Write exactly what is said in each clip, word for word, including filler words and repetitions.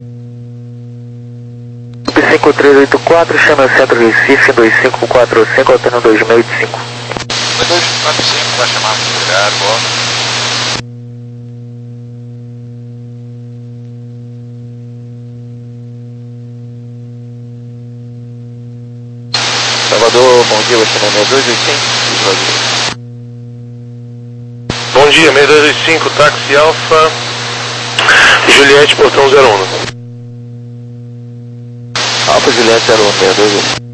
cinco três oito quatro, chama o centro Recife, dois cinco quatro cinco, alterno dois seis oito cinco. dois quatro cinco, vai chamar muito lugar, boa. Salvador, bom dia, você é seis dois oito cinco. Bom dia, seis dois oito cinco, táxi Alfa, Juliette, portão zero um. Alfa Juliette zero um, seis dois oito cinco.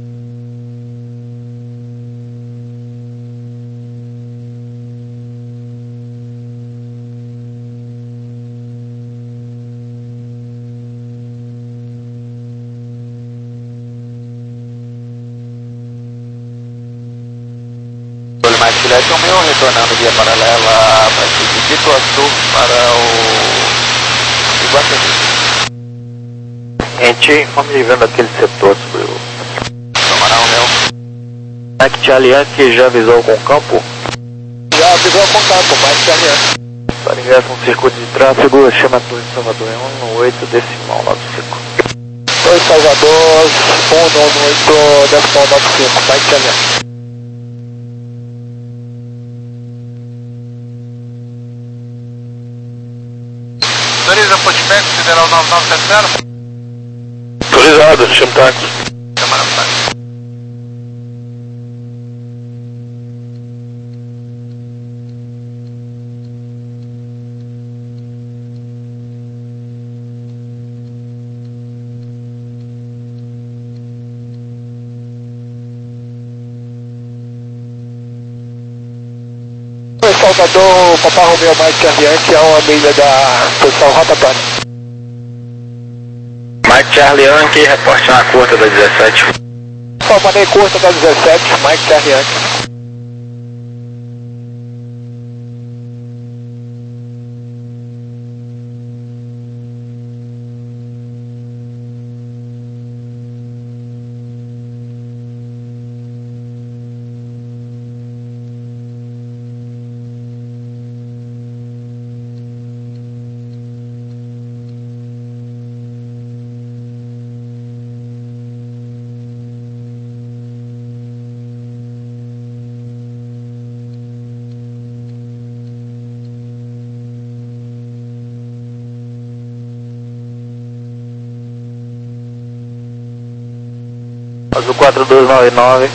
Mike Juliette é o meu, retornando via paralela para o Pituaçu para o Iguatemi. Gente, vamos vivendo aquele setor sobre o... Camarão meu. Mike Charlie Yankee já avisou com o campo? Já avisou com o campo, Mike Charlie Yankee. Para ingresso no circuito de tráfego, chama Torre Salvador em um oito decimal nove cinco. Torre Salvador, fundo um oito decimal nove cinco, Mike Charlie Yankee. Autoriza Potipec, Federal nove nove sete zero. Autorizado, chama táxi. Camarão táxi. Salvador, Papai Romeu, Mike Charlie Yankee, é uma milha da posição rotatória. Mike Charlie Yankee, reporte na curta da dezessete. Só mandei curta da dezessete, Mike Charlie Yankee. Azul quatro dois nove nove.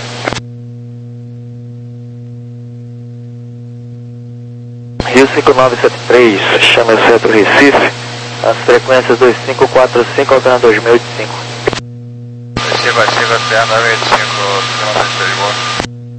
Rio cinco nove sete três, chama o centro Recife, as frequências dois cinco quatro cinco, alterno dois seis oito cinco. Recife, Recife, F nove oito cinco, quilômetros de boa.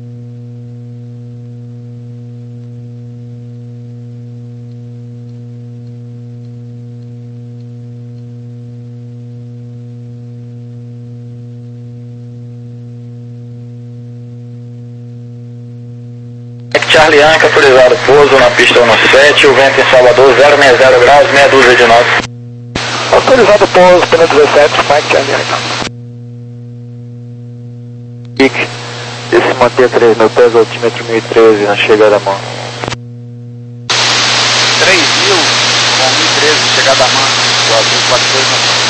Charlie Yankee, autorizado pouso na pista um sete, o vento em Salvador zero seis zero graus, meia dúzia de nós. Autorizado pouso pela dezessete, Mike Charlie Yankee. Pique, esse manter três mil pés, altímetro mil e treze na chegada a mão. três mil com mil e treze, chegada a mão, o azul quatro dois nove nove.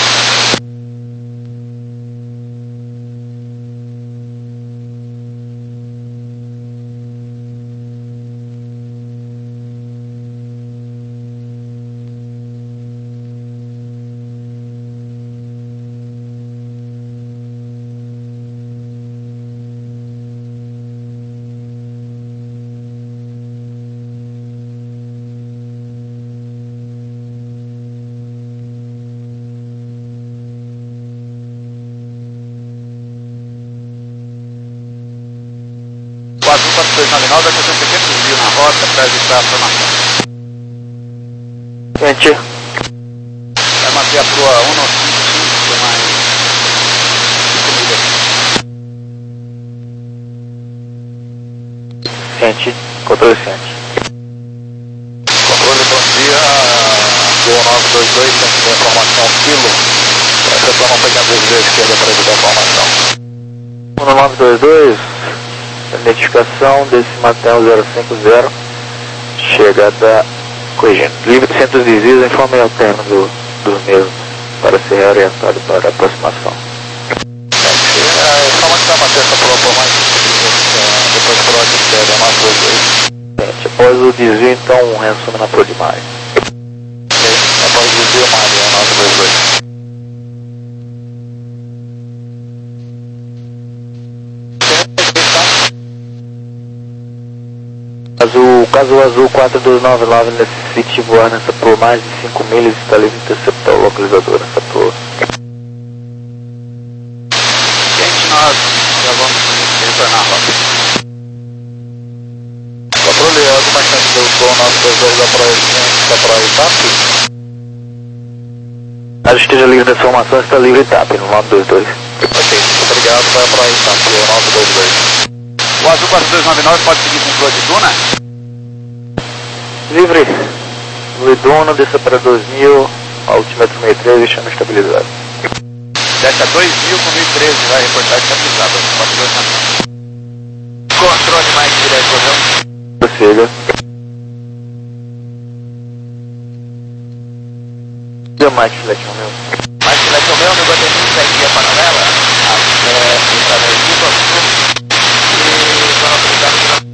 O azul quatro dois nove nove vai fazer um pequeno desvio na rota para evitar a formação. Gente, Vai manter a proa um nove cinco cinco por mais cinco milhas. gente, controle ciente. Controle, bom dia. Gol nove dois dois, centro de informação, quilo. Presta não pegar duas vezes esquerda para evitar a formação. um nove dois dois, identificação desse Matel zero cinco zero, chegada corrigindo. Livre centros de Ziza, informe alterno do, dos mesmos para ser orientado para a aproximação. É só manter manter essa prova por mais depois por ordem de série, mais dois dois. Após o desvio, então, resume na Pro de Maio. Ok, após o desvio, Maria, nove dois dois. Azul, caso azul quatro dois nove nove necessite voar nessa Pro mais de cinco milhas, está livre de interceptar o localizador nessa Pro. Gente, nós já vamos retornar a rota. Controle, alguma chance do voo nove dois dois da Pro I T A P? Caso esteja livre dessa formação, está livre de T A P no nove dois dois. Ok, muito obrigado, vai para I T A P, nove dois dois. O Azul quatro dois nove nove pode seguir com o Pro de Duna? Livre. Liduna, desça para dois mil, altímetro meio treze, chama estabilizado. Desce a dois mil com mil e treze, vai reportar estabilizado. quatro dois nove nove. Controle mais direto, Romeu. Prossiga. Deu mais filete, Romeu. Mais direto, Romeu, meu bateria segue via paralela até entrar no Egito, Azul. E zona autorizada.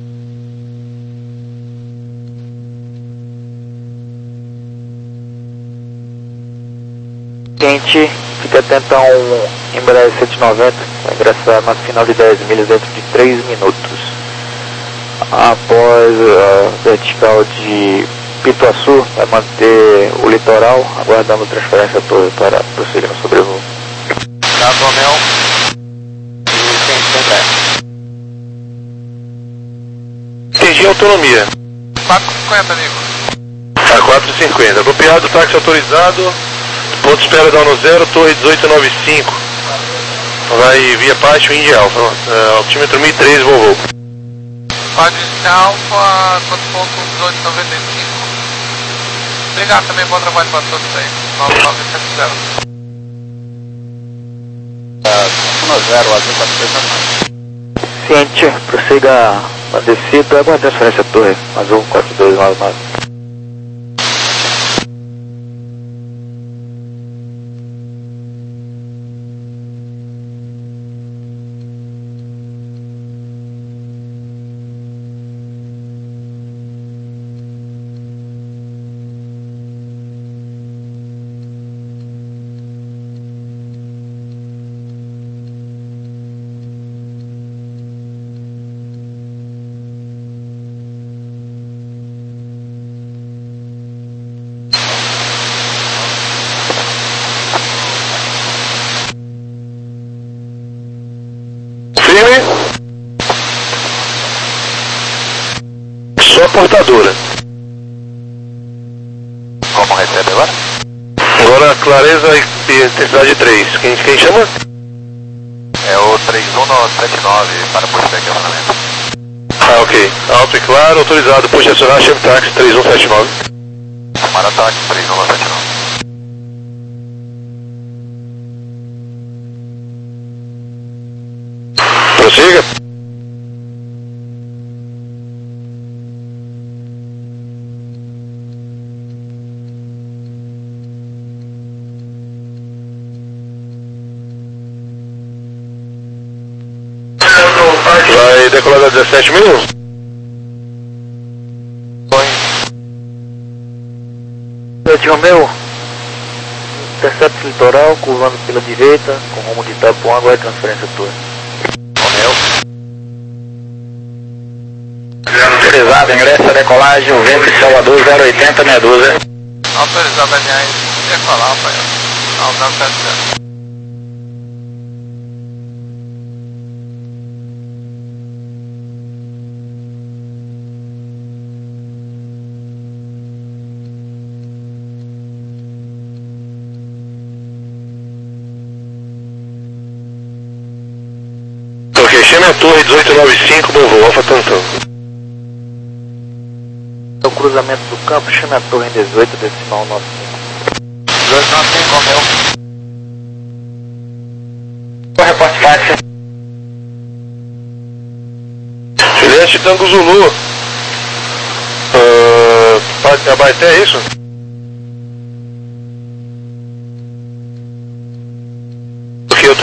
Quente, fica atento a um Embraer sete noventa, vai ingressar na final de dez milhas dentro de três minutos. Após a vertical de Pituaçu, vai manter o litoral, aguardando transferência torre para prosseguir no sobrevoo. Obrigado, Romeu. E quente sempre é. Entendi a autonomia. quatro cinquenta, amigo. A quatro cinquenta. Apropriado, táxi autorizado. Ponto de espera down no zero, torre dezoito noventa e cinco. Vai via Pátio India Alfa. Uh, altímetro mil e treze, Volvo. Pode Alfa, quanto ponto dezoito noventa e cinco. Obrigado também, bom trabalho para todos aí. nove nove sete zero. um zero, Azul quatro dois nove nove. Ciente, prossiga a descida, aguarde a transferência torre, Azul quatro dois nove nove. Só portadora. Como recebe agora? Agora clareza e intensidade três. Quem, quem chama? É o três um sete nove para puxar aqui o acionamento. Ah, ok. Alto e claro, autorizado. Puxa acionar, chame táxi três um sete nove. Para táxi três um sete nove. Prossiga. Vai decolar a dezessete mil? Sete Romeu, intercepto litoral, curvando pela direita, com rumo de Itapuã, aguarde transferência torre. Romeu. Autorizado, ingressa a decolagem, o vento de Salvador zero oitenta meia dúzia. Autorizado, aliás, decolar, pai. Não, não, sete zero. Ok, chame a torre dezoito noventa e cinco, Volvo, Alfa Tantan. É o cruzamento do campo, chame a torre em dezoito, decimal nove cinco. dois nove cinco, Romeu. Qual reporte fácil? Juliette Tango Zulu. Uh, Abaeté, é isso?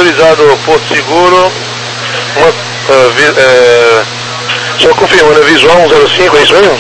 autorizado Porto Seguro. Uma, uh, vi, uh, só confirmando, é visual um zero cinco, é isso mesmo?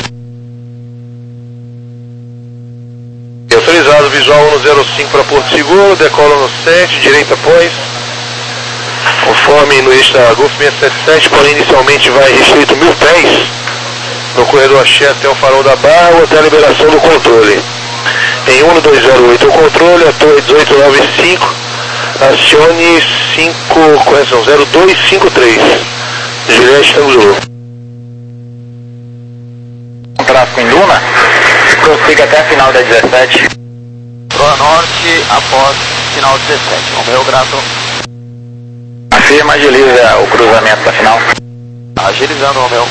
Autorizado visual um zero cinco para Porto Seguro, decola no sete, direita após. Conforme no eixo da Golf seiscentos e setenta e sete, porém inicialmente vai restrito mil pés no corredor Axé até o farol da Barra ou até a liberação do controle. Em um dois zero oito o controle, a torre dezoito noventa e cinco, acione cinco, correção, zero dois cinco três, Juliette Tango Zulu. Um tráfego em Duna, prossiga até a final da dezessete. Proa Norte após final dezessete, Romeu Grato. Afirma, agiliza o cruzamento da final. Agilizando, Romeu.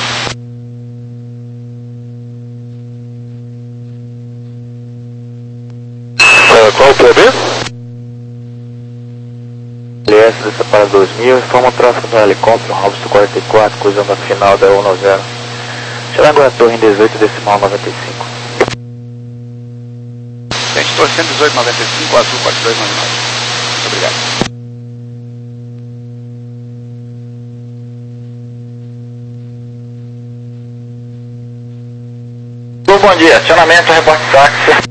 Uh, qual o P B? L S dessa para dois mil, informa o tráfego do helicóptero Robson quarenta e quatro, cruzando a final da um zero. Chegando a torre em dezoito decimal noventa e cinco. Gente, torre cento e dezoito noventa e cinco, azul quatro dois nove nove. Muito obrigado. Bom dia, acionamento, reporte táxi.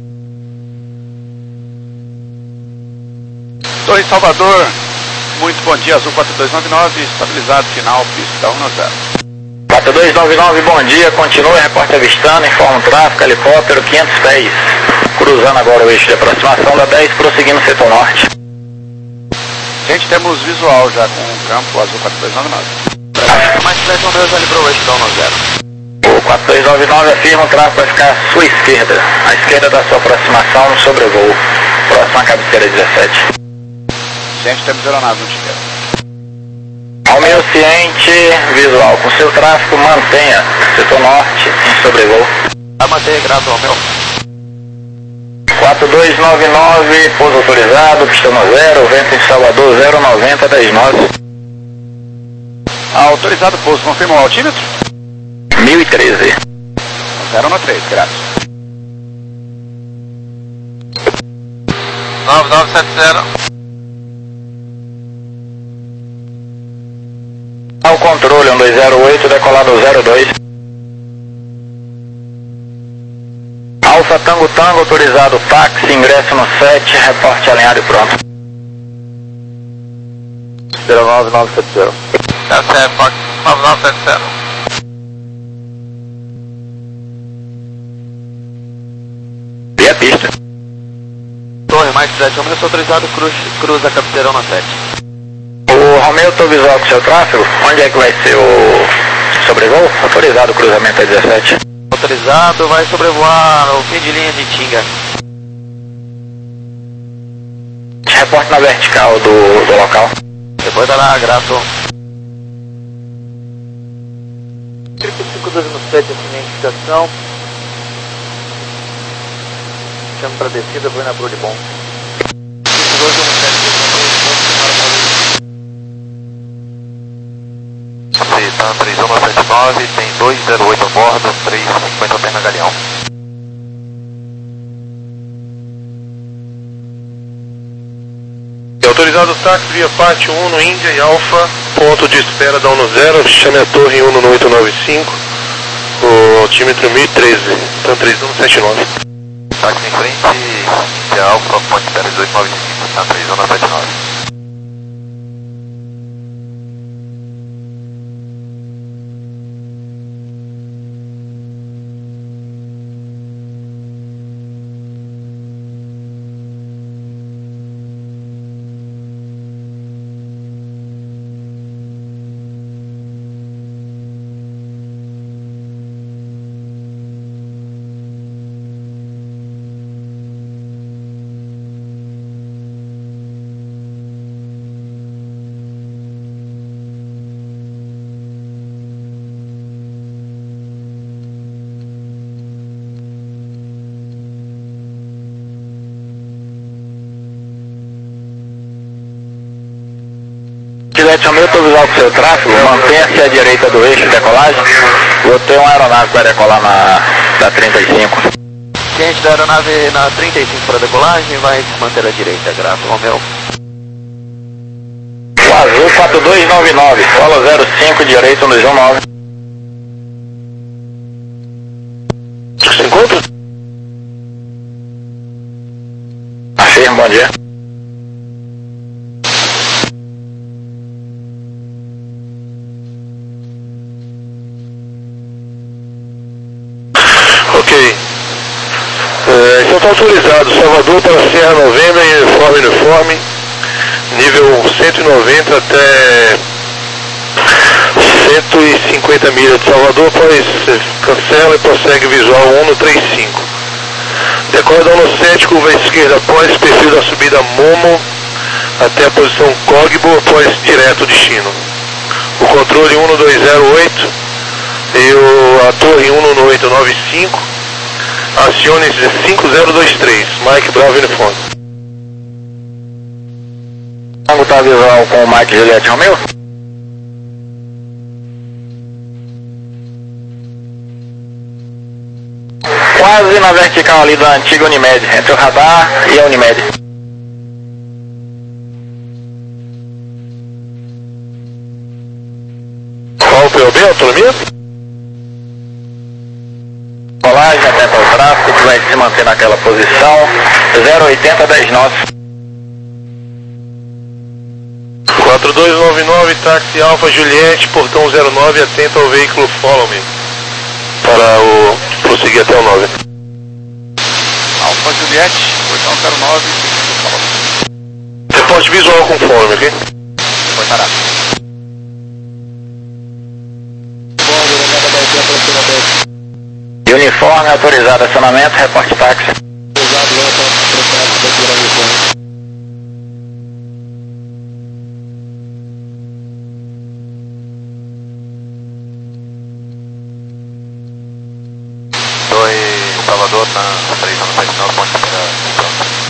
Torre Salvador, muito bom dia, azul quatro dois nove nove, estabilizado, final, pista um zero. quatro dois nove nove, bom dia, continua, reporte avistando, informa o tráfego, helicóptero quinhentos pés, cruzando agora o eixo de aproximação da dez, prosseguindo setor norte. Gente, temos visual já com o campo azul quatro dois nove nove. Mais três Romeu já livrou o eixo da um zero. O quatro dois nove nove afirma o tráfego vai ficar à sua esquerda, à esquerda da sua aproximação no sobrevoo, próxima à cabeceira dezessete. Ciente, temos aeronave no ticket. Romeu ciente, visual, com seu tráfego mantenha setor norte em sobrevoo. Vai manter, grato, Romeu. quatro dois nove nove, pouso autorizado, pista no zero, vento em Salvador zero noventa dez nove. Autorizado, pouso, confirma o altímetro? mil e treze. zero no três, graças. nove nove sete zero. Ao controle um dois zero oito, decolado zero dois. Alfa Tango Tango, autorizado táxi, ingresso no sete, reporte alinhado e pronto. zero nove nove sete zero. Tá certo, Fox nove nove sete zero. E a pista. Torre, mais sete, Romeu, autorizado, cruz, cruza cabeceirão na sete. O Romeu, estou visual com seu tráfego, onde é que vai ser o sobrevoo? Autorizado, cruzamento é dezessete. Autorizado, vai sobrevoar o fim de linha de Tinga. Reporte na vertical do, do local. Depois dará, grato. trinta e cinco doze no sete, assim, a indicação. Chamo para descida, vou na Brulho Bom. trinta e doze no sete, Tá três um sete nove, tem dois zero oito a bordo, três cinquenta alterna Galeão. Autorizado o táxi via parte um no Índia e Alfa, ponto de espera da um zero, chame a torre em um no oito nove cinco, o altímetro mil e treze, então três um sete nove. Táxi em frente, Índia Alfa, ponto de espera dezoito nove cinco, tá três um sete nove. Romeu, estou visual com seu tráfego, mantenha-se à direita do eixo de decolagem. Vou ter uma aeronave para decolar na da trinta e cinco. Ciente da aeronave na trinta e cinco para decolagem, vai se manter à direita, grato, Romeu. quatro dois nove nove, solo zero cinco, direito no nove. Se encontra? Afirmo, bom dia. Ok. É, então está autorizado Salvador para Serra Novembro em uniforme uniforme, nível cento e noventa até cento e cinquenta milhas de Salvador, após cancela e prossegue visual um no trinta e cinco. Decola da no sete, curva à esquerda após perfil da subida Momo até a posição Cogbo após direto destino. O controle um no dois zero oito e o, a torre um no oito nove cinco. Acione cinco zero dois três, Mike Bravo uniforme. Tango tá visual com o Mike Juliette Romeo? Quase na vertical ali da antiga Unimed, entre o radar e a Unimed. Qual o P O B, autonomia? Colagem, atenta ao tráfego, que vai se manter naquela posição, zero oitenta dez nós. quatro dois nove nove, táxi Alfa Juliette, portão zero nove, atento ao veículo Follow Me. Para o prosseguir até o nove. Alfa Juliette, portão zero nove, Reporte visual com Follow Me, ok? foi parado. Uniforme autorizado, acionamento, reporte táxi. Torre Salvador na três anos sete nove, ponte para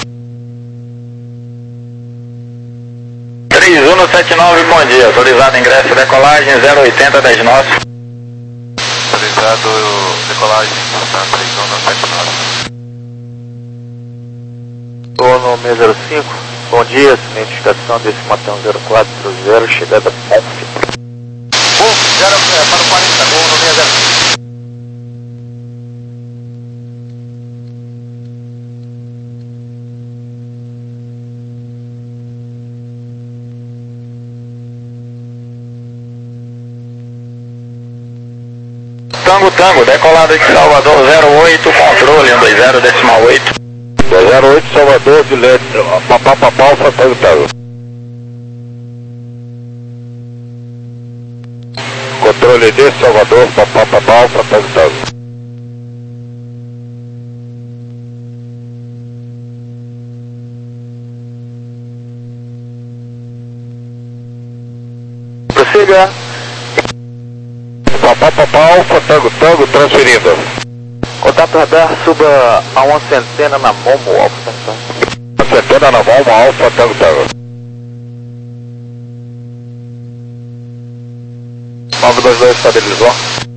três um sete nove, bom dia, autorizado ingresso, decolagem, zero oitenta dez nós. autorizado decolagem na três anos sete nove. Torno seis zero cinco, bom dia, identificação desse Matão zero quatro zero, chegada Ponf. Ponf, zero para o quarenta, gol no seis zero cinco. Tango, tango, decolada de Salvador zero oito, controle um dois zero decimal oito. zero oito Salvador, Juliette, papá, papá, Alfa, tango, tango. Controle de Salvador, papá, papá, Alfa, tango, tango. Prossiga. Papá, papá, Alfa, tango, tango, transferindo. Contato radar, suba a uma centena na Momo, Alfa Tango. Uma centena na Momo, Alfa, tango, tango. nove dois dois estabilizou.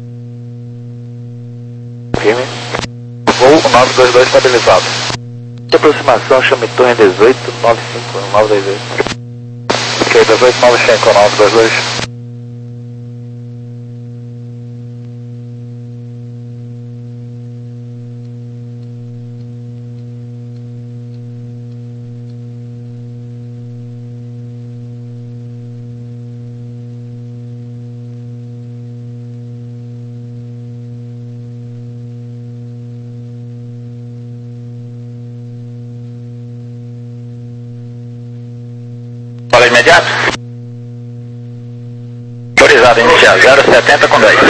Firme. Voo nove dois dois estabilizado. De aproximação, chame torre dezoito nove cinco nove dois oito. Ok, dezoito nove cinco nove dois dois. Fala imediato. Autorizado iniciar zero setenta com dez.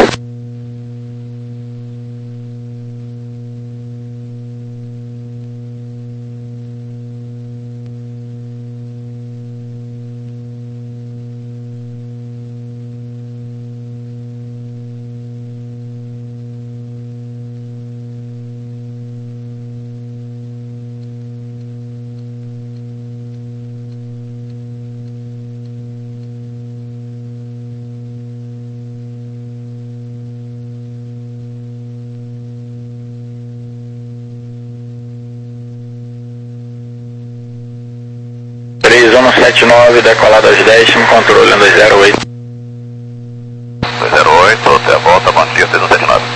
sete nove, decolado às dez, controle um dois zero oito. dois zero oito, até a volta, bom dia, seis um sete nove.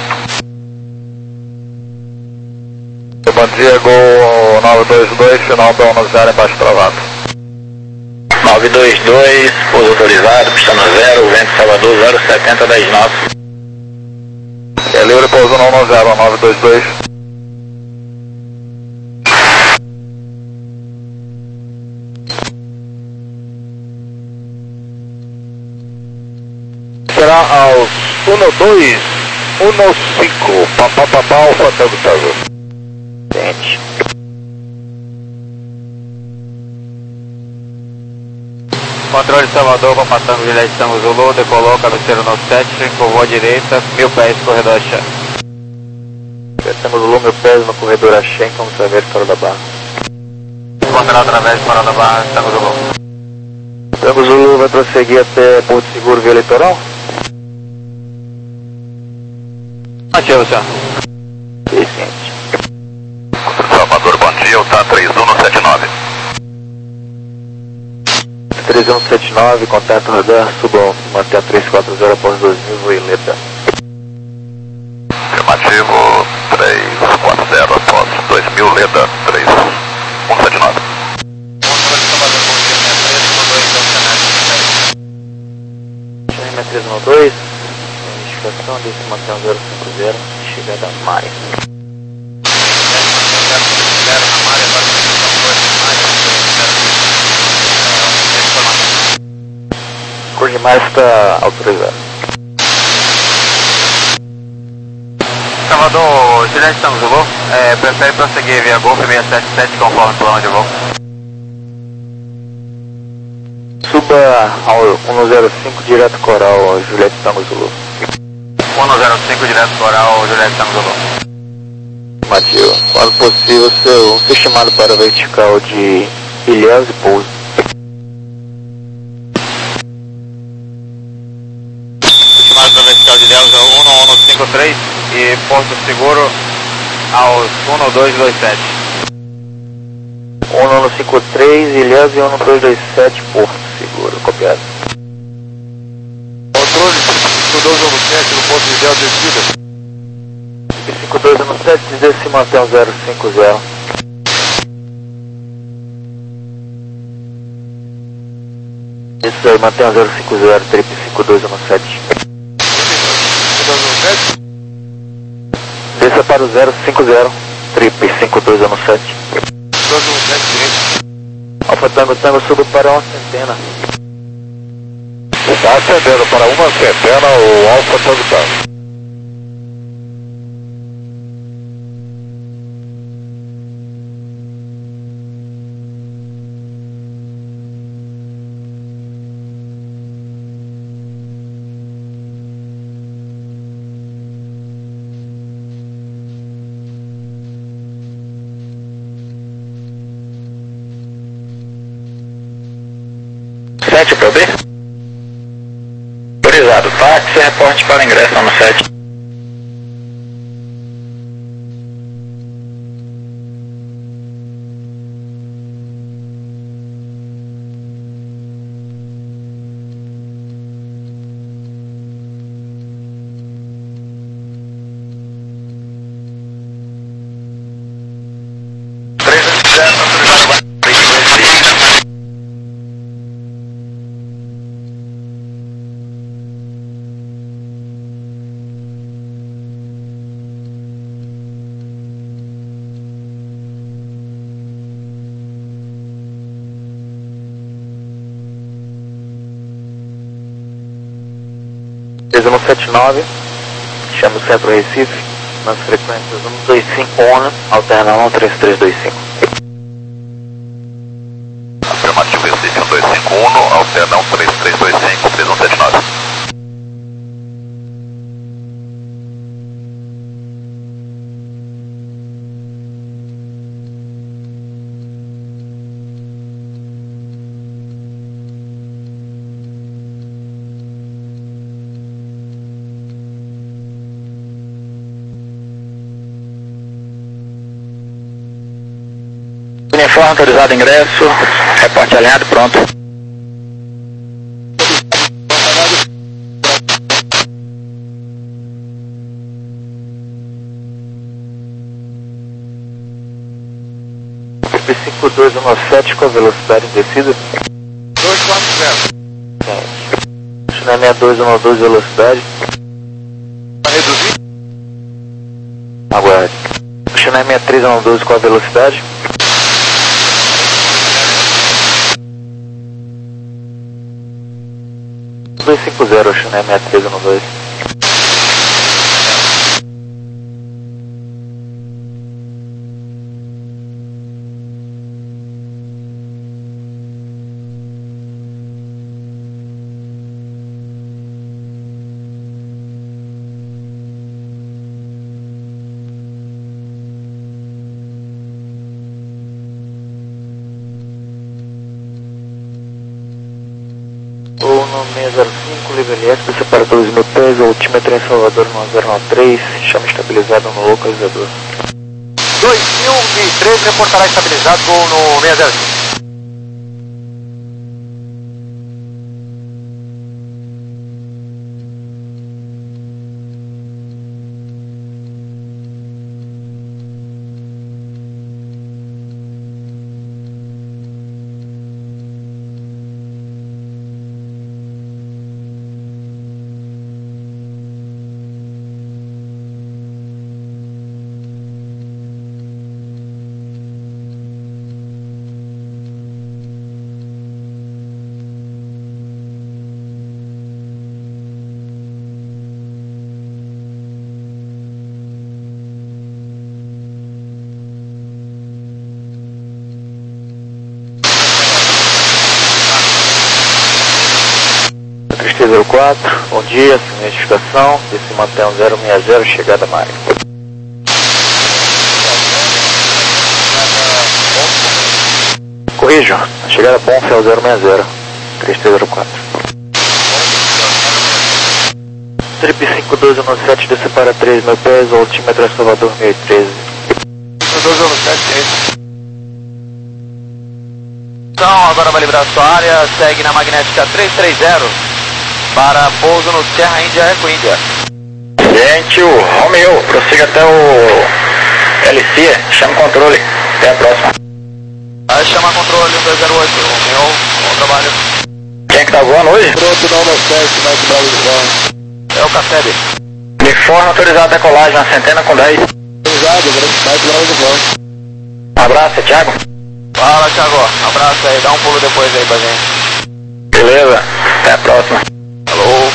Bom dia, Gol nove dois dois, final da um zero, embaixo travado. nove dois dois, pouso autorizado, pista no zero, vento Salvador zero setenta, dez nove. É livre, pouso no um zero, nove dois dois. Será aos um dois um cinco, papapá, alfa, tango, tango. Gente. Controle Salvador, Papa Tango, Juliette Tango Zulu, decolou, cabeceiro no sete, curvou à direita, mil pés, corredor Axé. Temos o Lume pés no corredor Axé, como você vai ver fora da barra. Controle através, fora da barra, Tango Zulu. Tango Zulu vai prosseguir até Porto Seguro via Litoral? Ativo, senhor. Eficiente. Salvador, bom dia, o T A três um sete nove. três um sete nove, contato radar, suba, manter a três quatro zero após dois mil, Voileta. Afirmativo, três quatro zero após dois mil, Leda, três um sete nove. Controle Salvador, bom dia, três um dois, Chama três um dois, identificação, desse manter um zero cinco zero, chegada a Mari. Cor de Mari está autorizado. Salvador, Juliette Tango Zulu, é, prefere prosseguir via Golf seis sete sete conforme o plano de voo? Suba ao um zero cinco, direto Coral, Juliette Tango Zulu. um zero cinco, direto Coral, Juliette Tango Zulu. Afirmativo. Quando possível, seu, ser chamado para a vertical de Ilhéus e pouso. Chamado para vertical de Ilhéus ao um um cinco três e Porto Seguro aos um dois dois sete. um um cinco três, Ilhéus e um dois dois sete, Porto Seguro, copiado. Controle cinco dois um sete no ponto ideal de descida. cinco dois um sete, desde se mantém um zero cinco zero. Isso aí, mantém um zero cinco zero, trip cinco dois um sete. cinco dois um sete. Desça para o zero cinco zero, trip cinco dois um sete. cinco dois um sete, direito. Alfa Tango Tango, subo para uma centena. Está ascendendo para uma centena o Alfa Tango Tango. sete para B? Autorizado, táxi, reporte para ingresso no sete. três um sete nove, chama o centro Recife, nas frequências um dois cinco um, alterna um três três dois cinco. Afirmativo, Recife um dois cinco um, alterna um três três dois cinco, três um sete nove. Uniforme autorizado ingresso, reporte alinhado, pronto. cinco dois um nove sete com a velocidade em descida. dois quatro zero. China sessenta e dois um nove dois velocidade. Para reduzir? Aguarde. China sessenta e três um nove dois com a velocidade. dois cinco zero, China sessenta e três um nove dois. seis zero cinco, livre F, separa dois mil pés, altímetro em Salvador nove zero nove três, chama estabilizado no localizador. dois mil e três reportará estabilizado no seis zero cinco. zero quatro, bom dia, sem identificação, se mantém um zero seis zero, chegada Mário. Corrijo, a chegada bom é o zero seis zero, três três zero quatro. Trip cinco dois um nove sete, desce para três mil pés, altímetro é Salvador mil e treze. cinco dois um nove sete, então agora vai liberar sua área, segue na magnética três três zero. Para pouso no Serra Índia, Eco Índia. Gente, o Romeo, prossiga até o L C, chama o controle. Até a próxima. Vai chamar controle um dois zero oito, Romeo, bom trabalho. Quem é que tá voando hoje? Pronto, não nove sete, mais bravo uniforme. É o Cacebe. Uniforme autorizado a decolagem na centena com dez. Autorizado, mais bravo uniforme. Um abraço, Thiago. Fala, Thiago, abraço aí, dá um pulo depois aí pra gente. Beleza, até a próxima. Alô.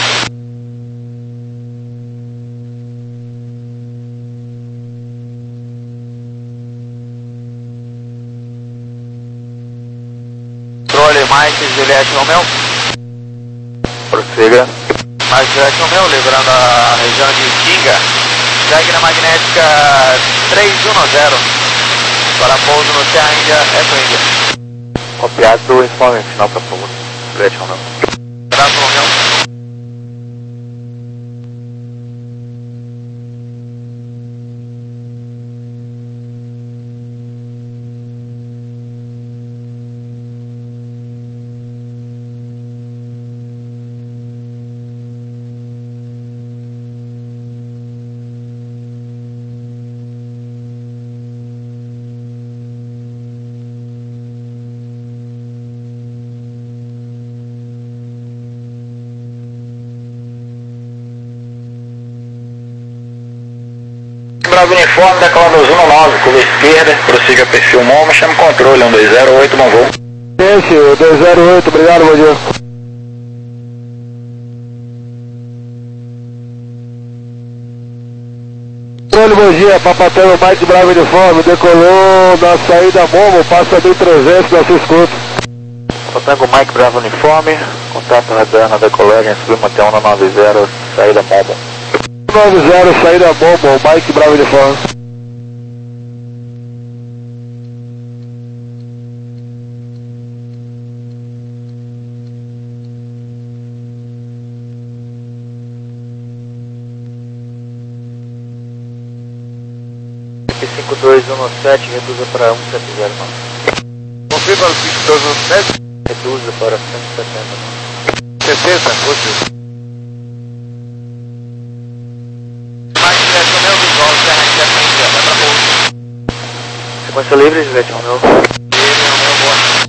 Controle, Mike, Juliette Romeu. Prossiga. Mike, Juliette Romeu, livrando a região de Kinga. Segue na magnética três um nove zero. Para pouso no Serra Índia, Eco Índia. Copiado, informe final para pouso. Juliette Romeu. Abraço, Romeu. Bravo uniforme, decolando um nove, curva esquerda, prossiga perfil Momo, chama o controle, um dois zero oito, bom voo. Esse, dois zero oito, obrigado, bom dia. Controle, bom dia, Papatelo Mike Bravo uniforme, decolou na saída Momo, passa mil e trezentos na sua escuta. Patango Mike Bravo uniforme, contato radar na decolagem, subiu até um nove zero, saída Momo. nove zero, saída Momo, Mike Bravo uniforme. cinco dois um nove sete, reduza para um sete zero nove. confirma o cinco dois um sete. Reduza para cento e setenta. sessenta, útil. Magnético meu visual, Serra India, India, vai pra pouso. Sequência livre, Juliette Romeu. Ele é o meu boa.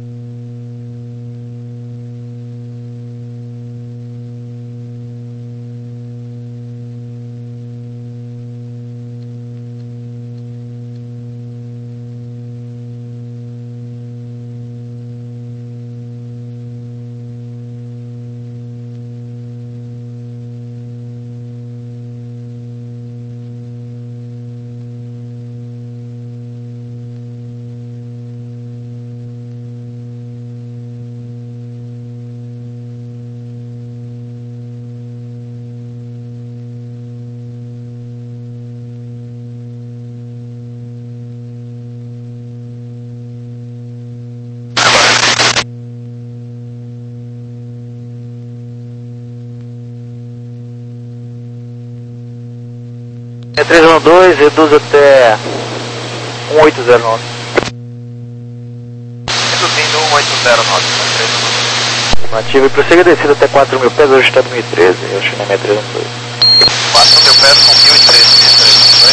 É três um dois, reduz até um oito zero nove. Reduzindo um oito zero nove, três um dois. Ativo e prossiga descida até quatro mil pés, hoje está mil e treze. Eu chinei minha três um dois. quatro mil pés com mil e treze, três um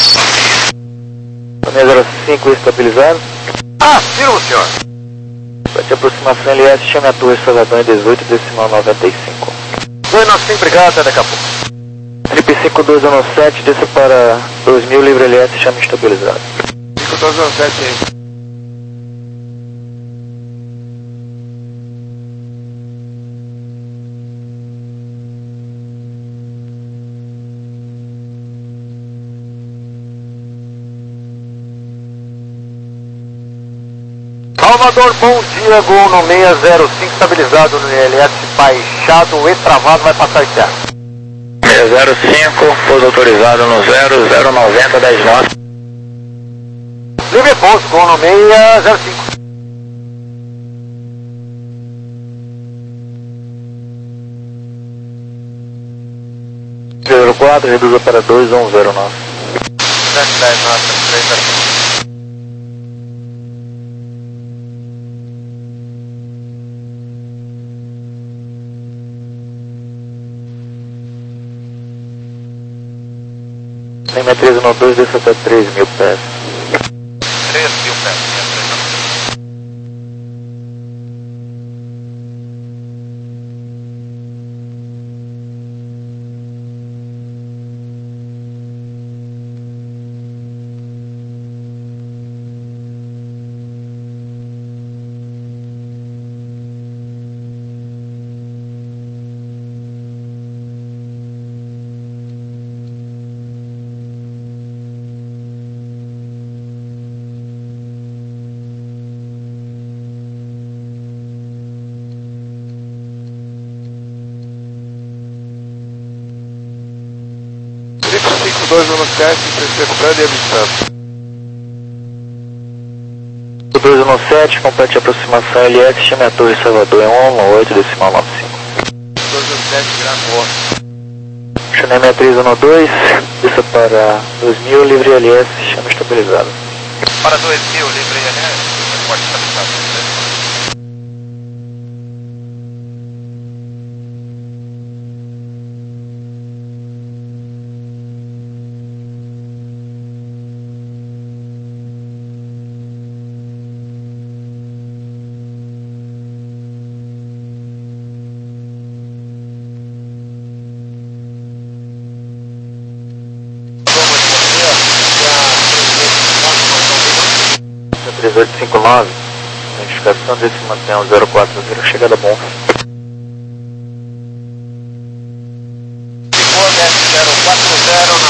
dois. Linha zero cinco estabilizado. Ah, firme, senhor. Para te aproximação L S, chame a torre Salvador em dezoito, decimal noventa e cinco. dois nove cinco, obrigado, até daqui a pouco. Trip cinco dois um sete, desça para dois mil, livre L S, chame estabilizado. cinco dois um sete aí. Salvador, bom dia, Gol no seis zero cinco, estabilizado no L S, baixado e travado, vai passar esse ar. seis zero cinco, pouso autorizado no zero zero noventa dez nove. Livre pouso, Gol no seis zero cinco. zero quatro, reduza para dois um zero nove. sete dez nove, três zero cinco. Lima três um dois, desça até três mil pés. três mil pés, três cinco dois um sete, interceptando e avistando. cinco dois um sete, complete a aproximação L S, chame a torre Salvador em um um oito, decimal noventa e cinco. dois um sete, Gran Boa. Chanel seis três um dois, desça para dois mil, livre L S, chame estabilizado. Para dois mil, livre L S, pode estabilizado. três oito cinco nove, identificação desse mantém um zero quatro zero, chegada bom. Ficou zero quatro zero na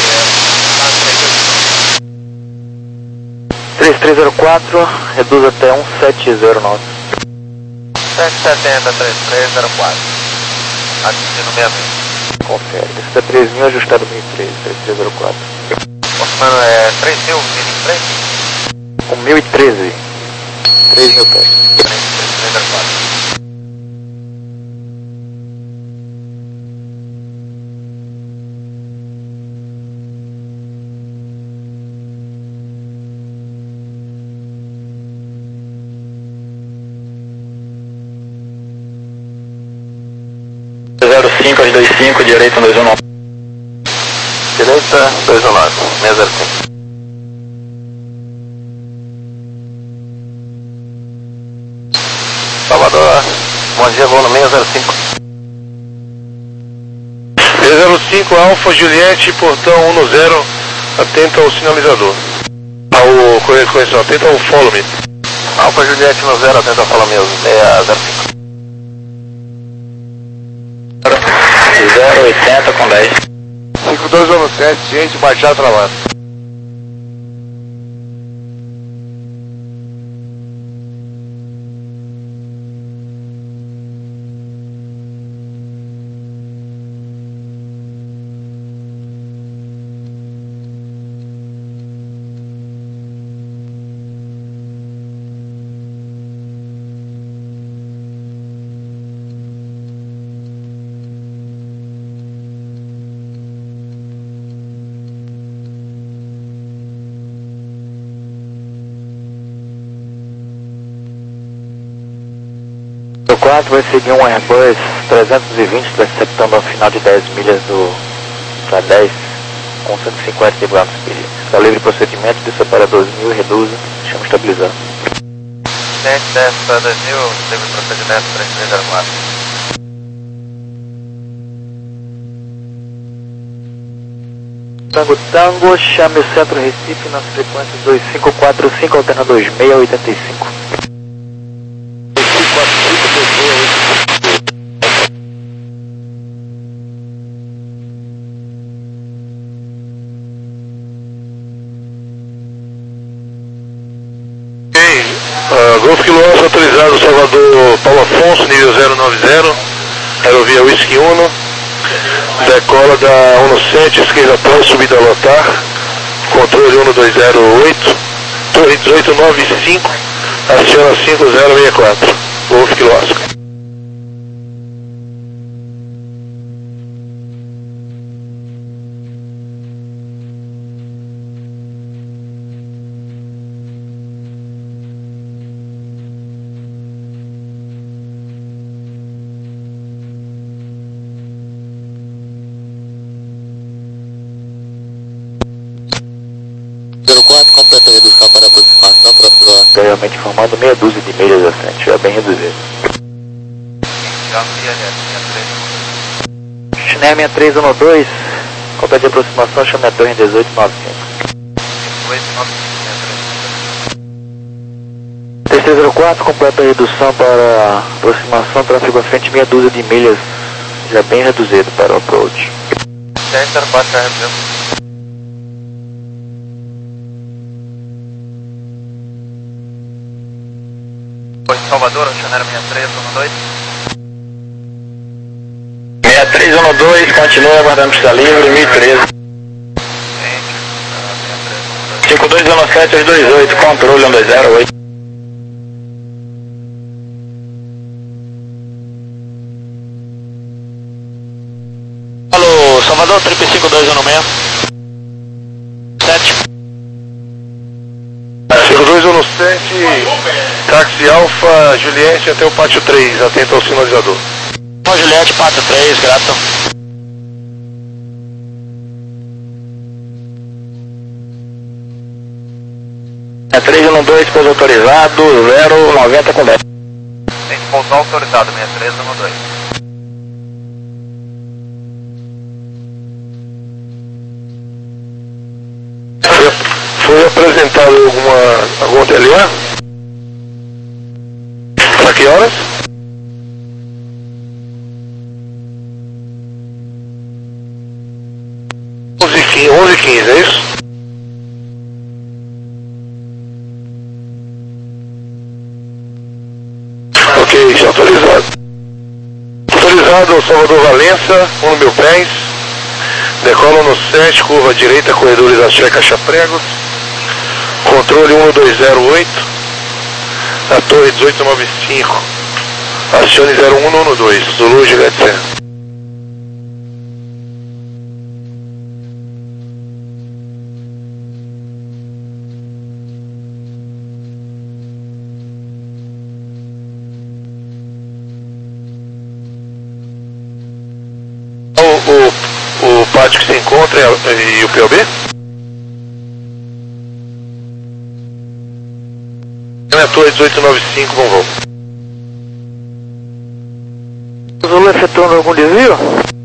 Monte, três três zero quatro, reduz até um sete zero nove. sete setenta, três três zero quatro. Atingindo meia meia. Confere, desce até três mil, ajustado mil e treze, três três zero quatro. Mano, é três mil, mil e três? Com mil e treze, três mil pés. três três zero quatro. cinco aos dois cinco, direita dois um nove. Direita dois um nove, seis zero cinco. Salvador, bom dia, voo no seis zero cinco. seis zero cinco, Alfa Juliette, portão um zero, atenta ao sinalizador. Ao correção, atenta ao follow me. Alfa Juliette um zero, atenta ao follow me, seis zero cinco. zero oitenta com dez. cinco dois um sete, gente, baixar travado. O quatro vai seguir um Airbus trezentos e vinte, interceptando ao final de dez milhas do para dez, com cento e cinquenta quilômetros por dia. Está livre procedimento, desça para dois mil e reduza, chama estabilizar. Gente, desce para dois mil, livre procedimento três três zero quatro. Tango Tango, chame o centro Recife nas frequências dois cinco quatro cinco, alterna dois seis oito cinco. Uh, Golf Quilômetro autorizado Salvador Paulo Afonso, nível zero nove zero, aerovia Whisky Uno, decola da um sete, esquerda após, subida a lotar, controle um dois zero oito, torre dezoito nove cinco, aciona cinco zero seis quatro, Golf Quilômetro. zero quatro, completa a redução para aproximação, próximo. Anteriormente informando meia dúzia de milhas à frente, já bem reduzido. Chinem sessenta e três um dois, completa a aproximação, chame a torre em dezoito nove cinco. três três zero quatro, completa a redução para aproximação, tráfego à frente, meia dúzia de milhas, já bem reduzido para o approach. três zero quatro, carregou. Salvador, Oceanário sessenta e três um dois. sessenta e três um dois, continua aguardando pista livre, mil e treze. cinco dois um sete aos dois oito, controle um dois zero oito. Alô, Salvador, trinta e cinco dois um seis. sete. cinco dois um sete, táxi Alfa Juliette até o pátio três, atenta ao sinalizador. Alfa Juliette, pátio três, grato. É três um dois, pouso autorizado, zero noventa com dez. Tem que pousar autorizado, sessenta e três um dois. Foi apresentado alguma, algum T L A? Para que horas? onze e quinze, é isso? Ok, está autorizado. Autorizado Salvador Valença, um mil pés. Decola no sete, curva direita, corredores Axé Caixa Pregos. Controle um dois zero oito, a torre dezoito nove cinco, acione zero um um dois, Zulu Gigante Serra. encontra e, e o P O B? É Torre dezoito nove cinco, bom voo. Zulu efetuando algum desvio?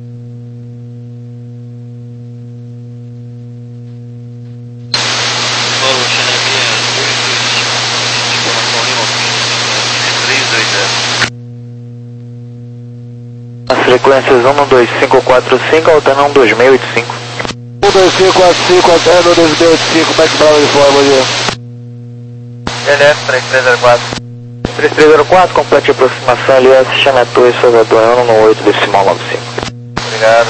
As frequências um dois cinco quatro cinco, alternando um dois seis oito cinco. um dois cinco quatro cinco, alternando um dois seis oito cinco, Max Bravo de forma, bom dia. L F três três zero quatro. três três zero quatro, complete a aproximação L S, chama a Torre Salvador, um no oito decimal nove cinco. Obrigado.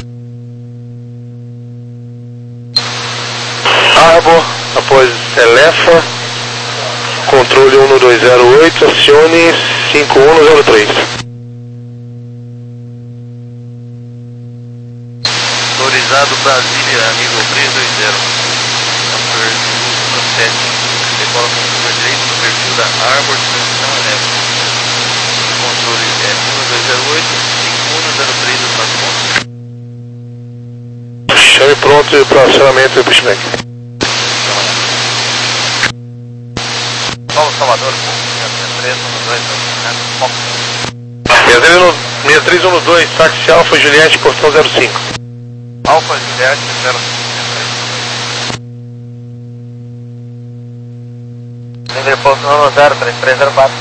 Arbor, após Elefa, controle um dois zero oito, acione cinco um zero três. Autorizado Brasília, nível três dois zero. Number sete. Decola com curva direita no perfil da Arbor, transição elétrica. Controle é um dois zero oito, cinco um zero três, do transporte. Chame pronto para acionamento e pushback. Paulo Salvador, sessenta e três um dois, sessenta e três um dois, táxi Alfa Juliette, portão zero cinco. Alfa Juliette zero cinco. Líder ponto um zero três três zero quatro.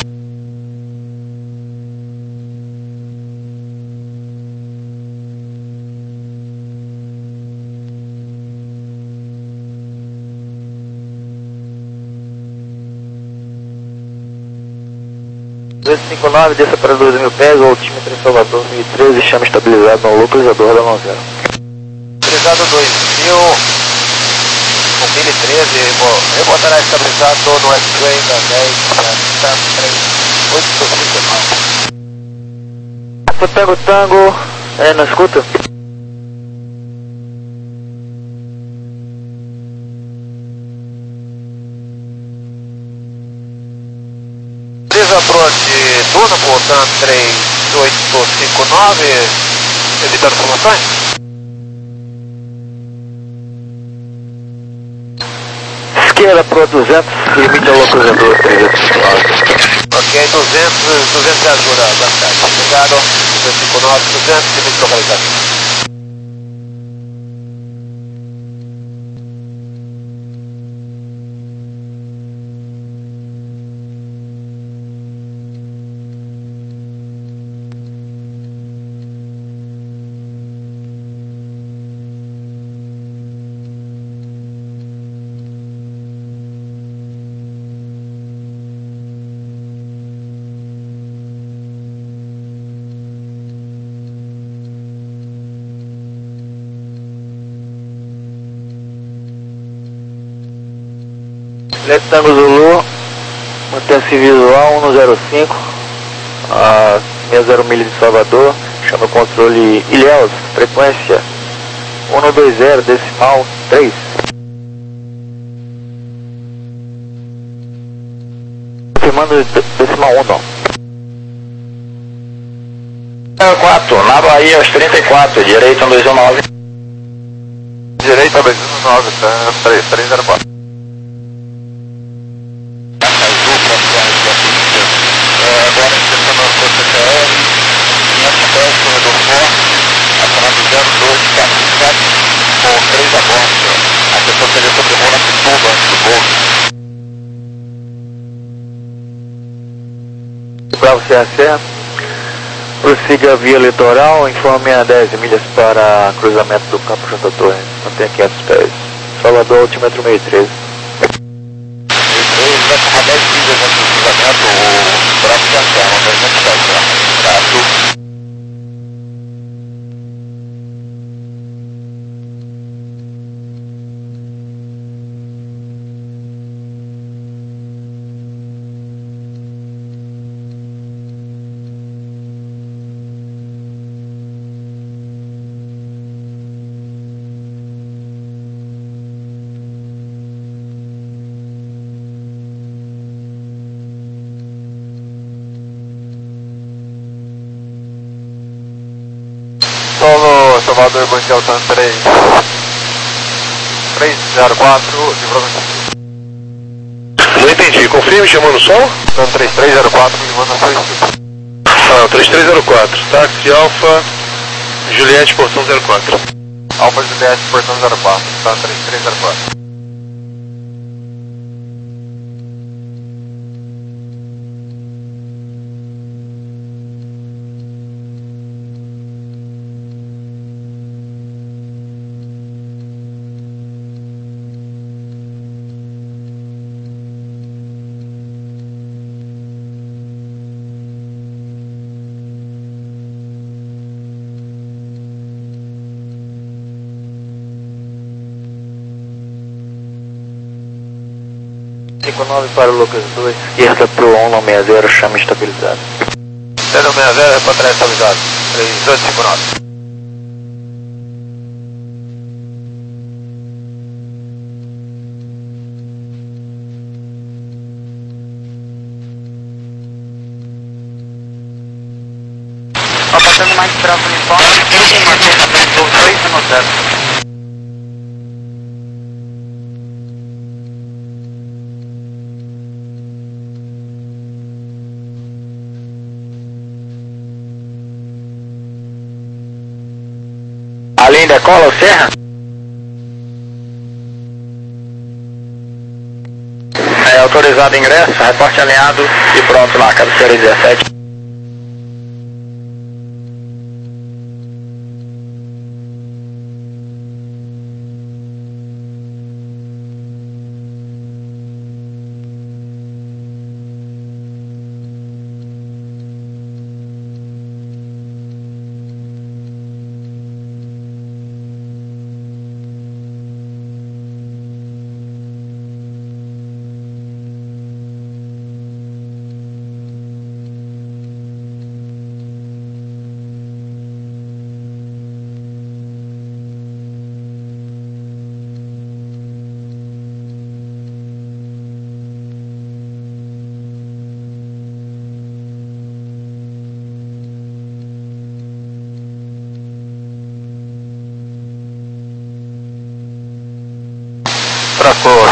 dois cinco nove, desça para doze mil pés, o altímetro em Salvador mil e treze, chama estabilizado no localizador da novela. Estabilizado dois mil, com mil e treze, vou rebotará estabilizado no X-Ray da dez, três oito cinco. Tango, tango, é, não escuta? Approach Duna, portanto três oito cinco nove, evitando informações. Esquerda pro duzentos, limite ao localizador três oito cinco nove. Ok, duzentos, duzentos de ajuda, bastante. Obrigado, duzentos e cinquenta e nove, duzentos, limite localizado. Leste Tango Zulu, mantenha-se visual um zero cinco, a sessenta milhas de Salvador, chama o controle Ilhéus, frequência um dois zero, decimal três. Confirmando decimal um. zero quatro, na Bahia aos trinta e quatro, direita um dois um nove. Direita dois um nove, tá? três três zero quatro. Bravo C A C, prossiga via litoral, informe a dez milhas para cruzamento do campo junto à torre, mantenha quinhentos pés. Salvador, altímetro meio treze. Vai tomar dez milhas antes do cruzamento, o Bravo C A C, uma trezentos pés, tá? Tá, Salvador, bom dia, Altan três. três zero quatro, livrando. Não entendi, confirme, chamando o sol? Altan três três zero quatro, livrando três. Ah, três três zero quatro, táxi Alfa, Juliette, portão zero quatro. Alfa Juliette, portão zero quatro, Altan três três zero quatro. cinco nove para o Lucas dois, esquerda para o um nove zero, chama estabilizado. zero seis zero, repatriar estabilizado. três oito cinco nove. Ó, passando mais para o uniforme, mantém na frente do dois um zero. Além da cola, o Serra? É autorizado ingresso, reporte alinhado e pronto lá, cabeceira dezessete. Tracou.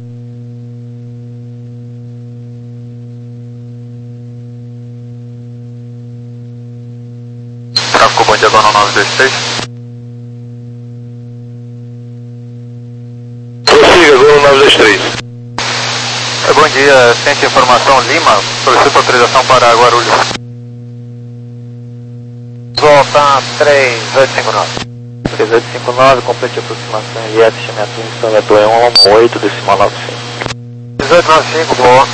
Tracou, bom dia, Gono nove dois três. Prossiga, Gono nove dois três. É, bom dia, Ciência Informação Lima, solicito autorização para Guarulhos. Volta três oito cinco nove. três oito cinco nove, complete a aproximação I S, chame a turma instalador, é um oito, decimal nove cinco. dezoito nove cinco, boa.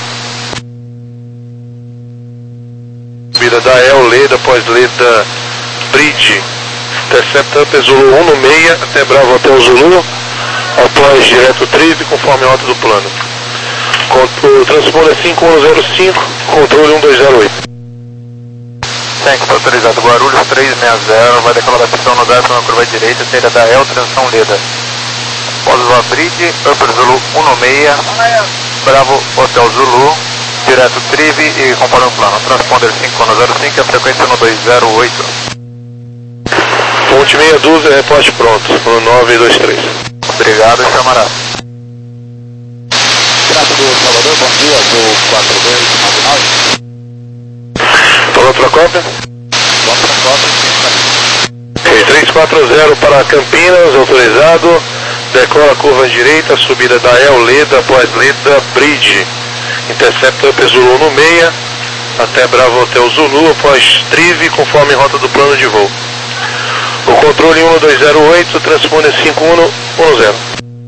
Subida da El, Leda, após Leda, Bridge, intercepta Up Zulu um no seis, até Bravo Hotel Zulu, após direto Trive, conforme a rota do plano. O transponder é cinco um zero cinco, controle um dois zero oito. Tanque autorizado, Guarulhos três seis zero, vai decolar da pistão no décimo na curva direita, saída da El, transição Leda. Após Bridge, Upper Zulu um no seis, Bravo Hotel Zulu, direto Trive e conforme o plano. Transponder cinco um zero cinco, a frequência no dois zero oito. Ponte meia dúzia, reporte pronto, no nove dois três. Obrigado, chamará. Trato do Salvador, bom dia, do quatro dois nove nove. Falou para a cópia? Vamos para a cópia. três quatro zero para Campinas, autorizado. Decola a curva direita, subida da El, Leda, após Leda, Bridge. Intercepta Up Zulu um no seis, até Bravo Hotel Zulu, após Trive, conforme rota do plano de voo. O controle um dois zero oito, transponder cinco um um zero.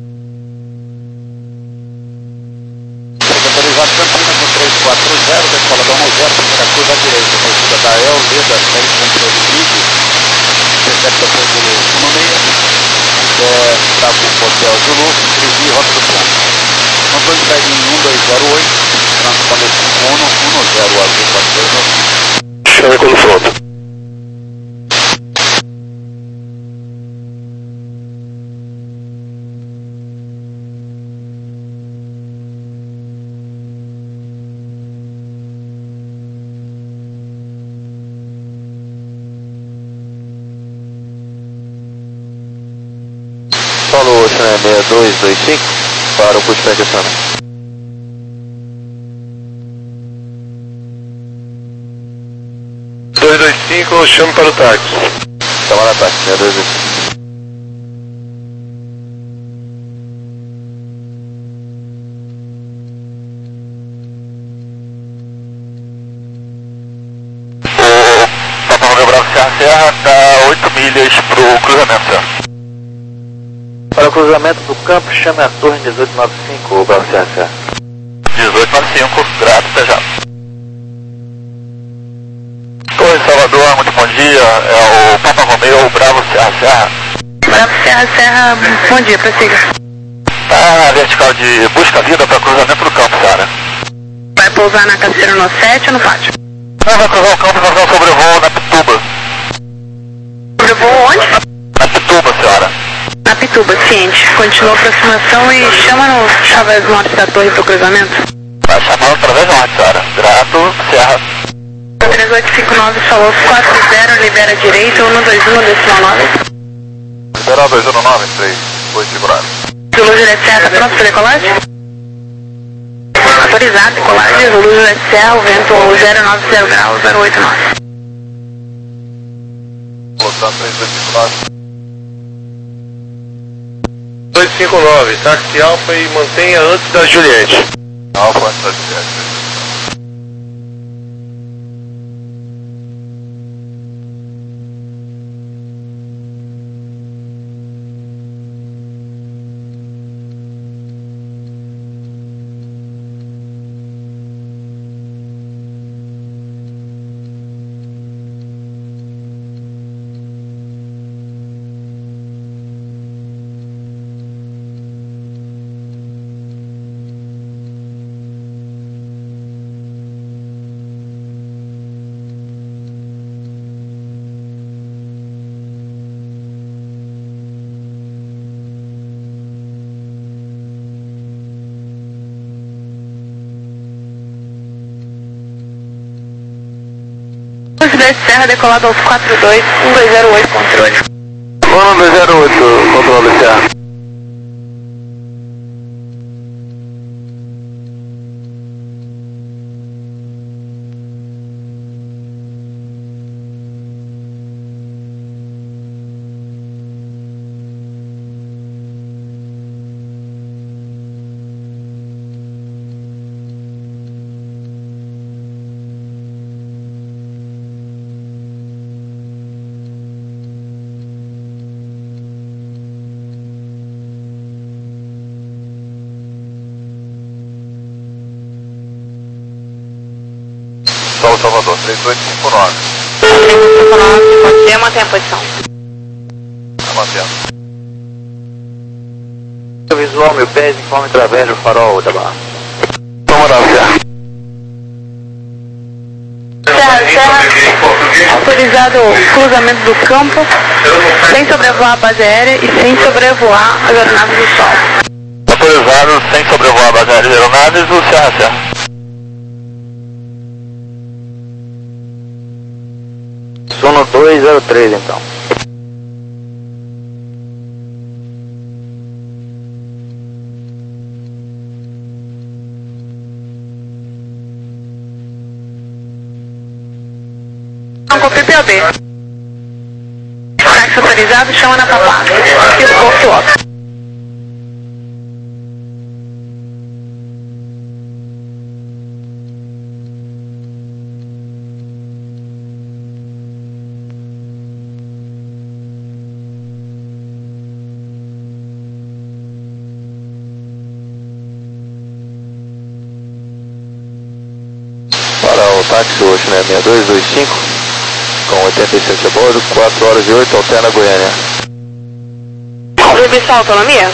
Autorizado Campinas no três quatro zero, decola da um zero, primeira curva à direita, saída da El, Leda, segue controle Bridge, intercepta Up Zulu um no seis, até Bravo Hotel Zulu, Trivi, rota do plano. Controle segue em um dois zero oito, transponder cinco um um zero, azul quatro dois nove. Chame quando pronto. Ocean seis dois dois cinco para o curso de Sana. dois dois cinco, chame para o táxi. Chama na táxi, seis dois dois cinco. Serra está oito milhas para o cruzamento, senhor. Para o cruzamento do campo, chame a torre dezoito noventa e cinco, Bravo Serra Serra. dezoito noventa e cinco, grato, até já. Torre Salvador, muito bom dia, é o Papa Romeu, Bravo Serra Serra. Bravo Serra Serra, bom dia, prossiga. Está na vertical de busca-vida para cruzamento do campo, senhora. Vai pousar na Casteira no sete ou no pátio? Não, vai cruzar o campo e fazer um sobrevoo na Pituba. Sobrevoo onde? Na Pituba, senhora. Na Pituba, ciente. Continua a aproximação e chama no Chaves Norte da torre para o cruzamento. Vai chamando através de onde, senhora? Grato, Serra. três oito cinco nove, falou quatro zero, libera direita, um dois um, decimal nove. Liberar dois um nove, três oito cinco nove. Zulu Juliette Serra, tá pronto para decolagem? Autorizado, decolagem, Zulu Juliette Serra, o vento zero nove zero graus, zero oito nove. Voltando três dois cinco nove. dois cinco nove, táxi Alfa e mantenha antes da Juliette. Alfa antes da Juliette. Juliette Serra, decolado aos quatro dois, um dois zero oito, controle. um dois zero oito, controle Serra. Sol Salvador, três oito cinco nove. três oito cinco nove, bom dia, mantém a posição. Tá mantendo. Visual, meu pés, informe através do farol da barra. Vamos lá, Serra. Serra, Serra, autorizado o cruzamento do campo, sem sobrevoar a base aérea e sem sobrevoar as aeronaves do Sol. Autorizado sem sobrevoar a base aérea de aeronaves, o Serra Serra. Sono dois zero três, então. Não, copia P O B. Táxi autorizado, chama na papada. E o corpo piloto. Para o táxi hoje, né? seis dois dois cinco, com oitenta e sete a bordo, quatro horas e oito, alterna Goiânia. Distribuição autonomia?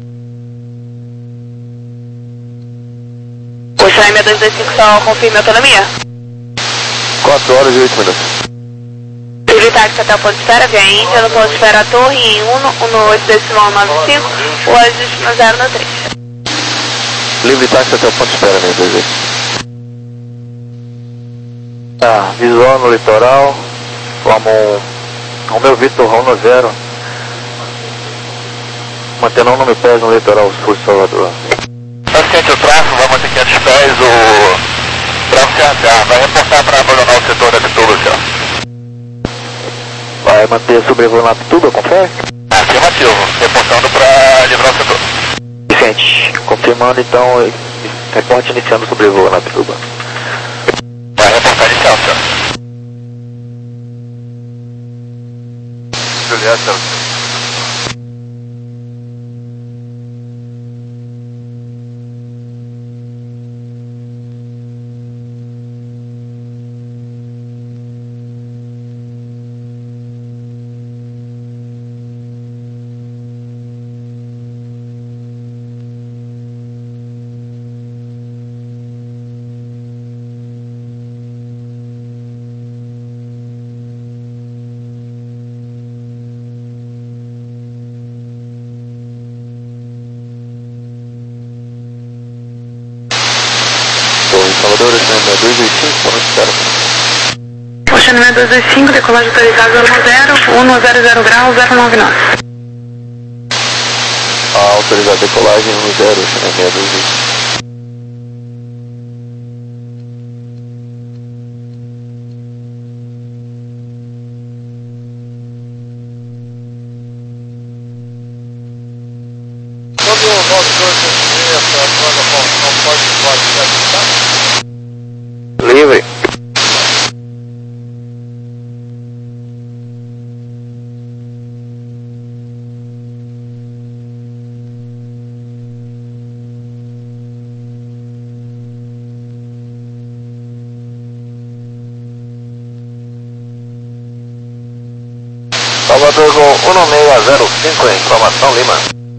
O Chai seis dois dois cinco só confirma a autonomia? quatro horas e oito minutos. Livre táxi até o ponto de espera, via Índia, no ponto de espera a torre em um no oito decimal nove cinco, o ajuste no zero no três. Livre táxi até o ponto de espera, né? dois dois. Tá, visual no litoral, forma um Romeu Vitor Romeo zero. mantendo um mil pés no litoral sul de Salvador. Paciente, o tráfego vai manter quinhentos pés, o tráfego C H A vai reportar para abandonar o setor da Pituba, senhor. Vai manter sobrevoo na Pituba, confere? Afirmativo, reportando para livrar o setor. Vicente, confirmando então, reporte iniciando o sobrevoo na Pituba. Vai reportar inicial, senhor. Julieta. Salvador, oceano dois dois cinco, por espera. Oceano dois dois cinco, decolagem autorizada zero zero, um zero zero grau, zero nove nove. Ah, autorizada decolagem um zero, oceano dois dois cinco. Quando o nove dois seis essa troca não pode pode Livre. Salvador com um seis zero cinco, informação Lima.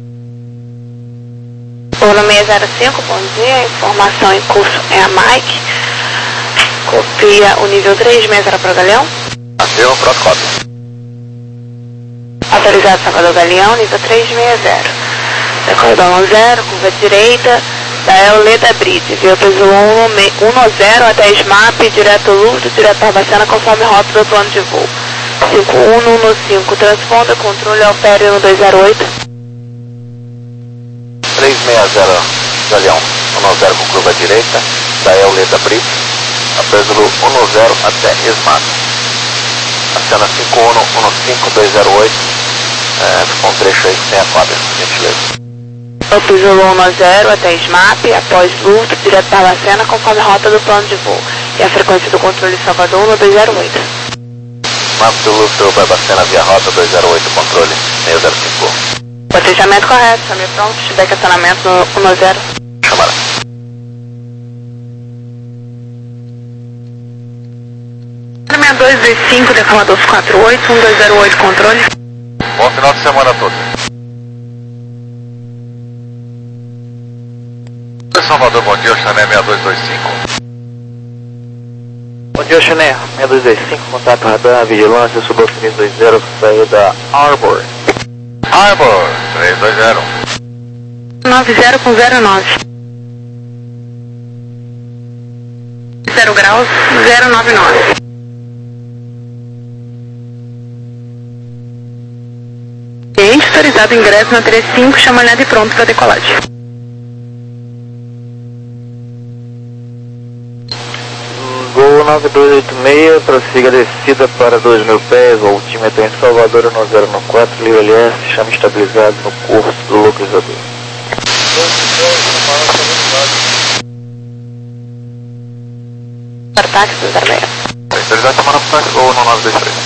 um seis zero cinco, bom dia, informação em curso é a Mike. Copia o nível três seis zero para o Galeão. Afirma, pronto, cópia. Autorizado Salvador Galeão, nível três seis zero. Corredor zero, curva direita, da Euleda Brite, via peso um zero até SMAP, direto Luto, direto Barbacena, conforme rota do plano de voo. cinco um um cinco, transponda, controle Alpério um dois zero oito. três seis zero, Galeão, um zero com curva direita, da Euleda Brite, a peso um zero até SMAP. Acena cinco um um cinco dois zero oito, é, com trecho aí sem a quadra, gentileza. O piso um zero até SMAP, após Luto, direto Barbacena, conforme rota do plano de voo. E a frequência do controle Salvador um dois zero oito. SMAP do Luto, Barbacena via rota dois zero oito, controle seis zero cinco. Botejamento correto, chame pronto, feedback acionamento no um zero. Chamada. seis dois dois cinco, decolador quatro oito, um dois zero oito, controle. Bom final de semana a todos. Salvador, bom dia, Chané seis dois dois cinco. Bom dia, Chané, seis dois dois cinco, contato radar, vigilância, subalterno dois zero, saída Arbor. Arbor, três dois zero. nove zero com zero nove. zero graus, zero nove nove. Cliente autorizado ingresso na três cinco, chamalhada e pronto para decolagem. Gol nove dois oito seis, prossiga a descida para dois mil pés, o altímetro em Salvador um zero um quatro, livre L S, chama estabilizado no curso do localizador. Ataque do zero seis. Autorizado semana para o nove dois três.